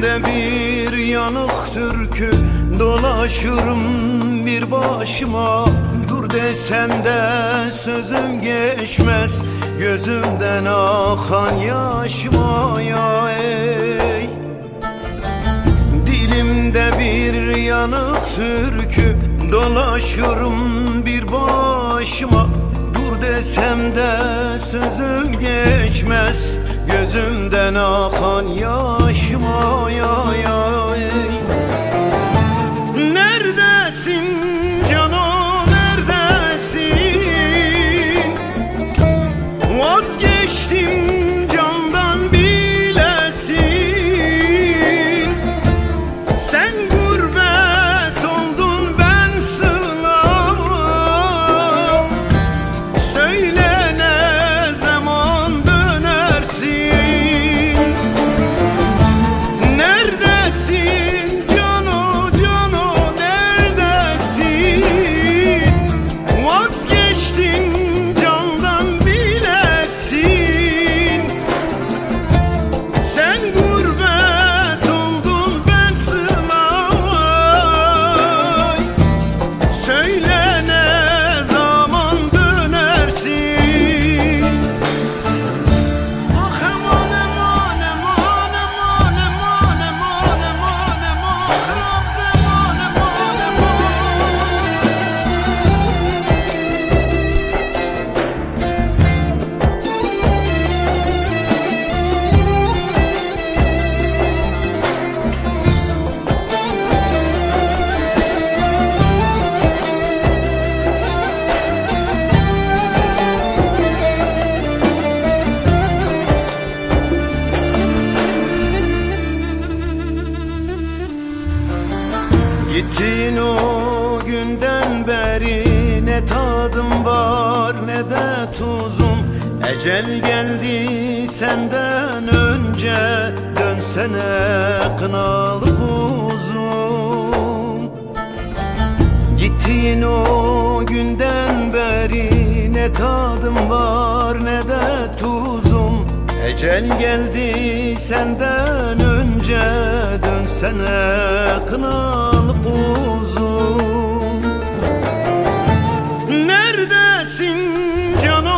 Dilimde bir yanık türkü dolaşırım bir başıma. Dur desen de sözüm geçmez gözümden akan yaşıma ya ey. Dilimde bir yanık türkü dolaşırım bir başıma. Dur desem de sözüm geçmez gözümden akan yaşıma ya ey. Neredesin Cano, neredesin? Vazgeçtim candan bilesin. Sen gurbet oldun, ben sıla. Söyle ne zaman dönersin? Neredesin Cano, Cano, neredesin? Vazgeçtim candan bilesin. Sen gurbet oldun, ben sıla. Söyle ne zaman dönersin? Ah eman eman eman eman eman eman eman eman eman eman Gittin o günden beri ne tadım var ne de tuzum. Ecel geldi senden önce, dönsene kınalı kuzum. Gittin o günden beri ne tadım var ne de tuzum. Ecel geldi senden önce, dönsene kınalı kuzum. Neredesin canım?